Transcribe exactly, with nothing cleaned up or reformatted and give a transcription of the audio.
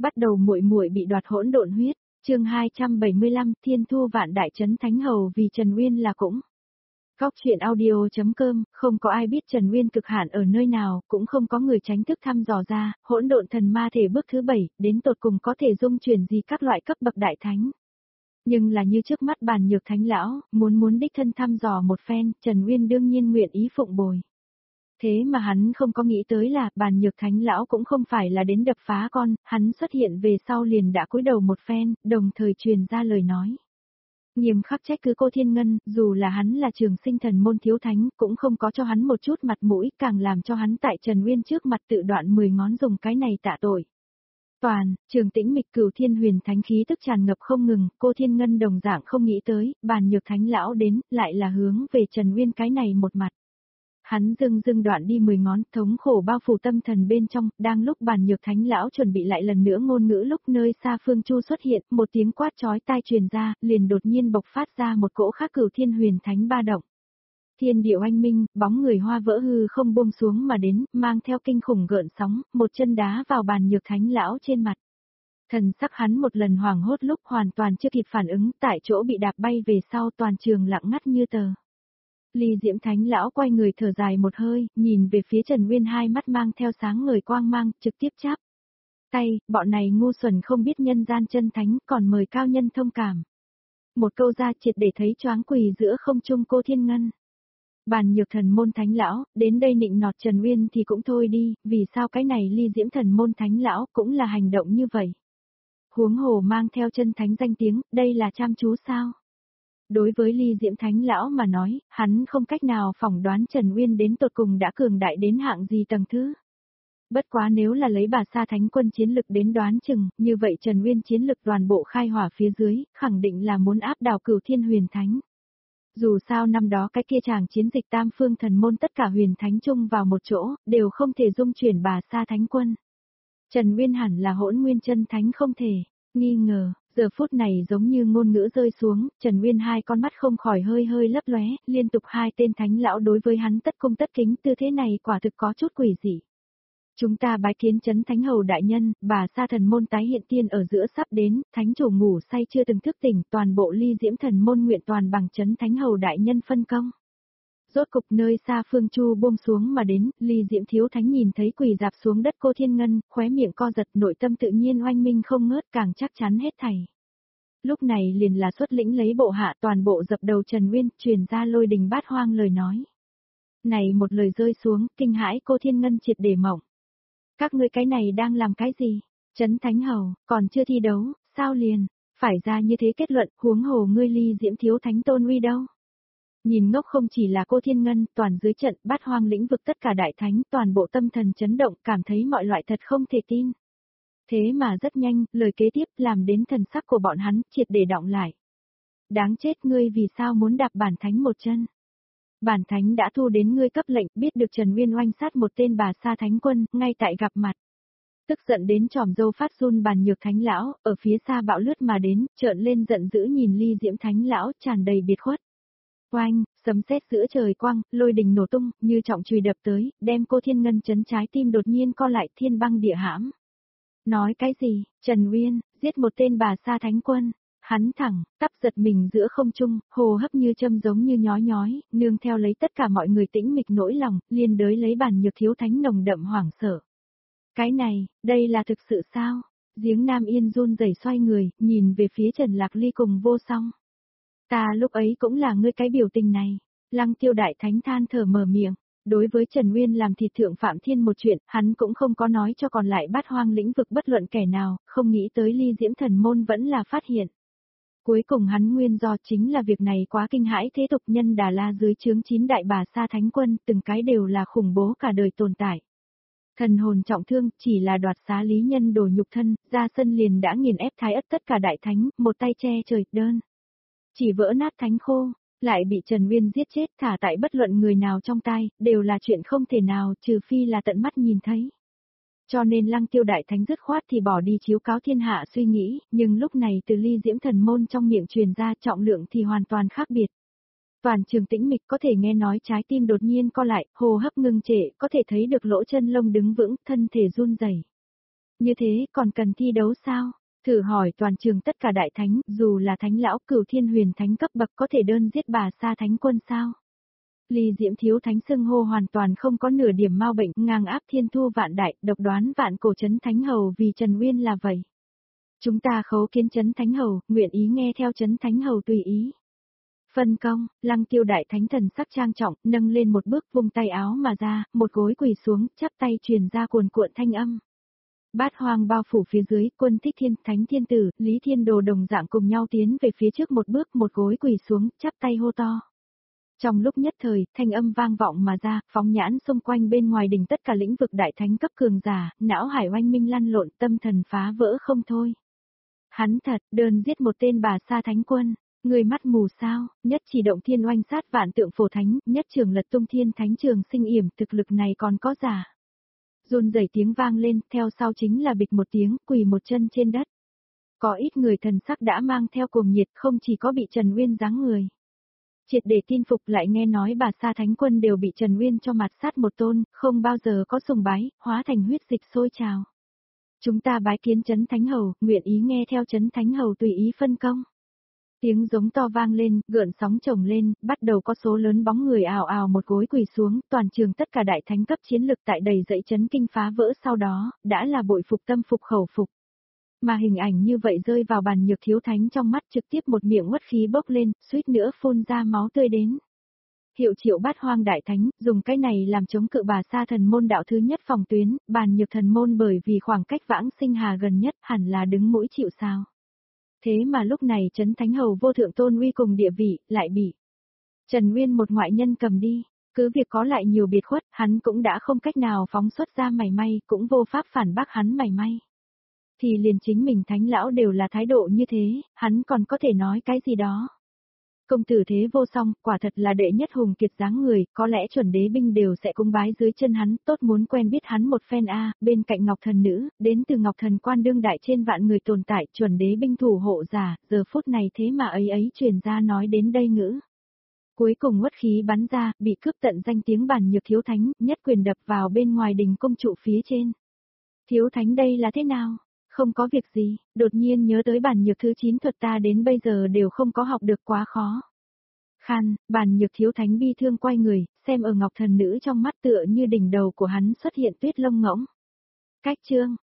Bắt đầu muội muội bị đoạt hỗn độn huyết, chương hai trăm bảy mươi lăm, Thiên Thu Vạn Đại Trấn Thánh Hầu vì Trần Uyên là cũng. Góc truyện audio.com, không có ai biết Trần Uyên cực hạn ở nơi nào, cũng không có người tránh thức thăm dò ra, hỗn độn thần ma thể bước thứ bảy, đến tột cùng có thể dung chuyển gì các loại cấp bậc đại thánh. Nhưng là như trước mắt Bàn Nhược Thánh lão, muốn muốn đích thân thăm dò một phen, Trần Uyên đương nhiên nguyện ý phụng bồi. Thế mà hắn không có nghĩ tới là Bàn Nhược Thánh lão cũng không phải là đến đập phá con, hắn xuất hiện về sau liền đã cúi đầu một phen, đồng thời truyền ra lời nói. Nghiêm khắc trách cứ Cô Thiên Ngân, dù là hắn là Trường Sinh Thần môn thiếu thánh, cũng không có cho hắn một chút mặt mũi, càng làm cho hắn tại Trần Uyên trước mặt tự đoạn mười ngón dùng cái này tạ tội. Toàn, Trường Tĩnh Mịch Cửu Thiên Huyền Thánh khí tức tràn ngập không ngừng, Cô Thiên Ngân đồng dạng không nghĩ tới, Bàn Nhược Thánh lão đến, lại là hướng về Trần Uyên cái này một mặt. Hắn dưng dưng đoạn đi mười ngón, thống khổ bao phủ tâm thần bên trong, đang lúc Bàn Nhược Thánh lão chuẩn bị lại lần nữa ngôn ngữ lúc nơi xa Phương Chu xuất hiện, một tiếng quát chói tai truyền ra, liền đột nhiên bộc phát ra một cỗ khác Cửu Thiên Huyền Thánh ba động. Thiên địa oanh minh, bóng người hoa vỡ hư không buông xuống mà đến, mang theo kinh khủng gợn sóng, một chân đá vào Bàn Nhược Thánh lão trên mặt. Thần sắc hắn một lần hoảng hốt lúc hoàn toàn chưa kịp phản ứng, tại chỗ bị đạp bay về sau, toàn trường lặng ngắt như tờ. Ly Diễm Thánh lão quay người thở dài một hơi, nhìn về phía Trần Uyên, hai mắt mang theo sáng ngời quang mang, trực tiếp chắp tay, bọn này ngu xuẩn không biết nhân gian chân thánh, còn mời cao nhân thông cảm. Một câu ra triệt để thấy choáng quỳ giữa không trung Cô Thiên Ngân. Bàn Nhược Thần môn thánh lão, đến đây nịnh nọt Trần Uyên thì cũng thôi đi, vì sao cái này Ly Diễm Thần môn thánh lão cũng là hành động như vậy. Huống hồ mang theo chân thánh danh tiếng, đây là chăm chú sao? Đối với Ly Diễm Thánh lão mà nói, hắn không cách nào phỏng đoán Trần Uyên đến tột cùng đã cường đại đến hạng gì tầng thứ. Bất quá nếu là lấy Bà Sa Thánh quân chiến lực đến đoán chừng, như vậy Trần Uyên chiến lực toàn bộ khai hỏa phía dưới, khẳng định là muốn áp đảo Cửu Thiên Huyền Thánh. Dù sao năm đó cái kia chàng chiến dịch tam phương thần môn tất cả huyền thánh chung vào một chỗ, đều không thể dung chuyển Bà Sa Thánh quân. Trần Uyên hẳn là hỗn nguyên chân thánh không thể, nghi ngờ. Giờ phút này giống như ngôn ngữ rơi xuống, Trần Uyên hai con mắt không khỏi hơi hơi lấp lóe, liên tục hai tên thánh lão đối với hắn tất cung tất kính, tư thế này quả thực có chút quỷ dị. Chúng ta bái kiến Trấn Thánh Hầu đại nhân, Bà Sa thần môn tái hiện tiên ở giữa sắp đến, thánh chủ ngủ say chưa từng thức tỉnh, toàn bộ Ly Diễm thần môn nguyện toàn bằng Trấn Thánh Hầu đại nhân phân công. Rốt cục nơi xa Phương Chu buông xuống mà đến, Ly Diễm thiếu thánh nhìn thấy quỳ dạp xuống đất Cô Thiên Ngân, khóe miệng co giật, nội tâm tự nhiên oanh minh không ngớt, càng chắc chắn hết thảy. Lúc này liền là xuất lĩnh lấy bộ hạ toàn bộ dập đầu Trần Uyên, truyền ra lôi đình bát hoang lời nói. Này một lời rơi xuống, kinh hãi Cô Thiên Ngân triệt để mộng. Các ngươi cái này đang làm cái gì? Trấn Thánh Hầu, còn chưa thi đấu, sao liền, phải ra như thế kết luận, huống hồ ngươi Ly Diễm thiếu thánh tôn uy đâu? Nhìn ngốc không chỉ là Cô Thiên Ngân, toàn dưới trận, bát hoang lĩnh vực tất cả đại thánh, toàn bộ tâm thần chấn động, cảm thấy mọi loại thật không thể tin. Thế mà rất nhanh, lời kế tiếp làm đến thần sắc của bọn hắn, triệt để đọng lại. Đáng chết, ngươi vì sao muốn đạp bản thánh một chân? Bản thánh đã thu đến ngươi cấp lệnh, biết được Trần Uyên oanh sát một tên Bà Sa thánh quân, ngay tại gặp mặt. Tức giận đến tròm dâu phát run Bàn Nhược Thánh lão, ở phía xa bạo lướt mà đến, trợn lên giận dữ nhìn Ly Diễm Thánh lão, tràn đầy biệt khuất. Oanh, sấm sét giữa trời quang, lôi đình nổ tung, như trọng chùy đập tới, đem Cô Thiên Ngân chấn trái tim đột nhiên co lại, thiên băng địa hãm. Nói cái gì? Trần Uyên, giết một tên Bà Sa thánh quân. Hắn thẳng, tắp giật mình giữa không trung, hồ hấp như châm giống như nhói nhói, nương theo lấy tất cả mọi người tĩnh mịch nỗi lòng, liên đới lấy Bàn Nhược thiếu thánh nồng đậm hoảng sợ. Cái này, đây là thực sự sao? Giếng Nam Yên run rẩy xoay người, nhìn về phía Trần Lạc Ly cùng Vô Song. Ta lúc ấy cũng là ngươi cái biểu tình này. Lăng Tiêu đại thánh than thở mở miệng. Đối với Trần Uyên làm thịt thượng Phạm Thiên một chuyện, hắn cũng không có nói cho còn lại bát hoang lĩnh vực bất luận kẻ nào, không nghĩ tới Ly Diễm thần môn vẫn là phát hiện. Cuối cùng hắn nguyên do chính là việc này quá kinh hãi, thế tục nhân Đà La dưới chướng chín đại Bà Sa thánh quân, từng cái đều là khủng bố cả đời tồn tại. Thần hồn trọng thương, chỉ là đoạt xá lý nhân đồ nhục thân, ra sân liền đã nghiền ép thái ất tất cả đại thánh, một tay che trời, đơn. Chỉ vỡ nát thánh khô, lại bị Trần Uyên giết chết, thả tại bất luận người nào trong tai, đều là chuyện không thể nào, trừ phi là tận mắt nhìn thấy. Cho nên Lăng Tiêu đại thánh dứt khoát thì bỏ đi chiếu cáo thiên hạ suy nghĩ, nhưng lúc này từ Ly Diễm thần môn trong miệng truyền ra trọng lượng thì hoàn toàn khác biệt. Toàn trường tĩnh mịch, có thể nghe nói trái tim đột nhiên co lại, hô hấp ngưng trệ, có thể thấy được lỗ chân lông đứng vững, thân thể run rẩy. Như thế còn cần thi đấu sao? Thử hỏi toàn trường tất cả đại thánh, dù là thánh lão cửu thiên huyền thánh cấp bậc có thể đơn giết bà sa thánh quân sao? Ly Diễm thiếu thánh xưng hô hoàn toàn không có nửa điểm mau bệnh, ngang áp thiên thu vạn đại, độc đoán vạn cổ trấn thánh hầu vì Trần Uyên là vậy. Chúng ta khấu kiến trấn thánh hầu, nguyện ý nghe theo trấn thánh hầu tùy ý. Phân công, Lăng Tiêu đại thánh thần sắc trang trọng, nâng lên một bước vung tay áo mà ra, một gối quỳ xuống, chắp tay truyền ra cuồn cuộn thanh âm. Bát hoang bao phủ phía dưới, quân thích thiên, thánh thiên tử, Lý Thiên Đồ đồng dạng cùng nhau tiến về phía trước một bước, một gối quỳ xuống, chắp tay hô to. Trong lúc nhất thời, thanh âm vang vọng mà ra, phóng nhãn xung quanh bên ngoài đỉnh tất cả lĩnh vực đại thánh cấp cường giả, não hải oanh minh lăn lộn, tâm thần phá vỡ không thôi. Hắn thật, đơn giết một tên bà sa thánh quân, người mắt mù sao, nhất chỉ động thiên oanh sát vạn tượng phổ thánh, nhất trường lật tung thiên thánh trường sinh yểm, thực lực này còn có giả. Run rẩy tiếng vang lên, theo sau chính là bịch một tiếng, quỳ một chân trên đất. Có ít người thần sắc đã mang theo cuồng nhiệt, không chỉ có bị Trần Uyên giáng người. Triệt để tin phục lại nghe nói bà sa thánh quân đều bị Trần Uyên cho mặt sát một tôn, không bao giờ có sùng bái, hóa thành huyết dịch sôi trào. Chúng ta bái kiến trấn thánh hầu, nguyện ý nghe theo trấn thánh hầu tùy ý phân công. Tiếng giống to vang lên, gợn sóng chồng lên, bắt đầu có số lớn bóng người ào ào một gối quỳ xuống, toàn trường tất cả đại thánh cấp chiến lực tại đầy dậy chấn kinh phá vỡ sau đó, đã là bội phục tâm phục khẩu phục. Mà hình ảnh như vậy rơi vào bàn nhược thiếu thánh trong mắt trực tiếp một miệng uất khí bốc lên, suýt nữa phun ra máu tươi đến. Hiệu Triệu Bát Hoang đại thánh, dùng cái này làm chống cự bà sa thần môn đạo thứ nhất phòng tuyến, bàn nhược thần môn bởi vì khoảng cách vãng sinh hà gần nhất hẳn là đứng mũi chịu sào. Thế mà lúc này trấn thánh hầu vô thượng tôn uy cùng địa vị, lại bị Trần Uyên một ngoại nhân cầm đi, cứ việc có lại nhiều biệt khuất, hắn cũng đã không cách nào phóng xuất ra mảy may, cũng vô pháp phản bác hắn mảy may. Thì liền chính mình thánh lão đều là thái độ như thế, hắn còn có thể nói cái gì đó. Công tử thế vô song, quả thật là đệ nhất hùng kiệt dáng người, có lẽ chuẩn đế binh đều sẽ cung bái dưới chân hắn, tốt muốn quen biết hắn một phen a. Bên cạnh Ngọc Thần Nữ, đến từ Ngọc Thần Quan đương đại trên vạn người tồn tại, chuẩn đế binh thủ hộ giả, giờ phút này thế mà ấy ấy truyền ra nói đến đây ngữ. Cuối cùng uất khí bắn ra, bị cướp tận danh tiếng bàn nhược thiếu thánh, nhất quyền đập vào bên ngoài đình công trụ phía trên. Thiếu thánh đây là thế nào? Không có việc gì, đột nhiên nhớ tới bản nhược thứ chín thuật ta đến bây giờ đều không có học được quá khó. Khan, bản nhược thiếu thánh bi thương quay người, xem ở Ngọc Thần Nữ trong mắt tựa như đỉnh đầu của hắn xuất hiện tuyết lông ngỗng. Cách chương,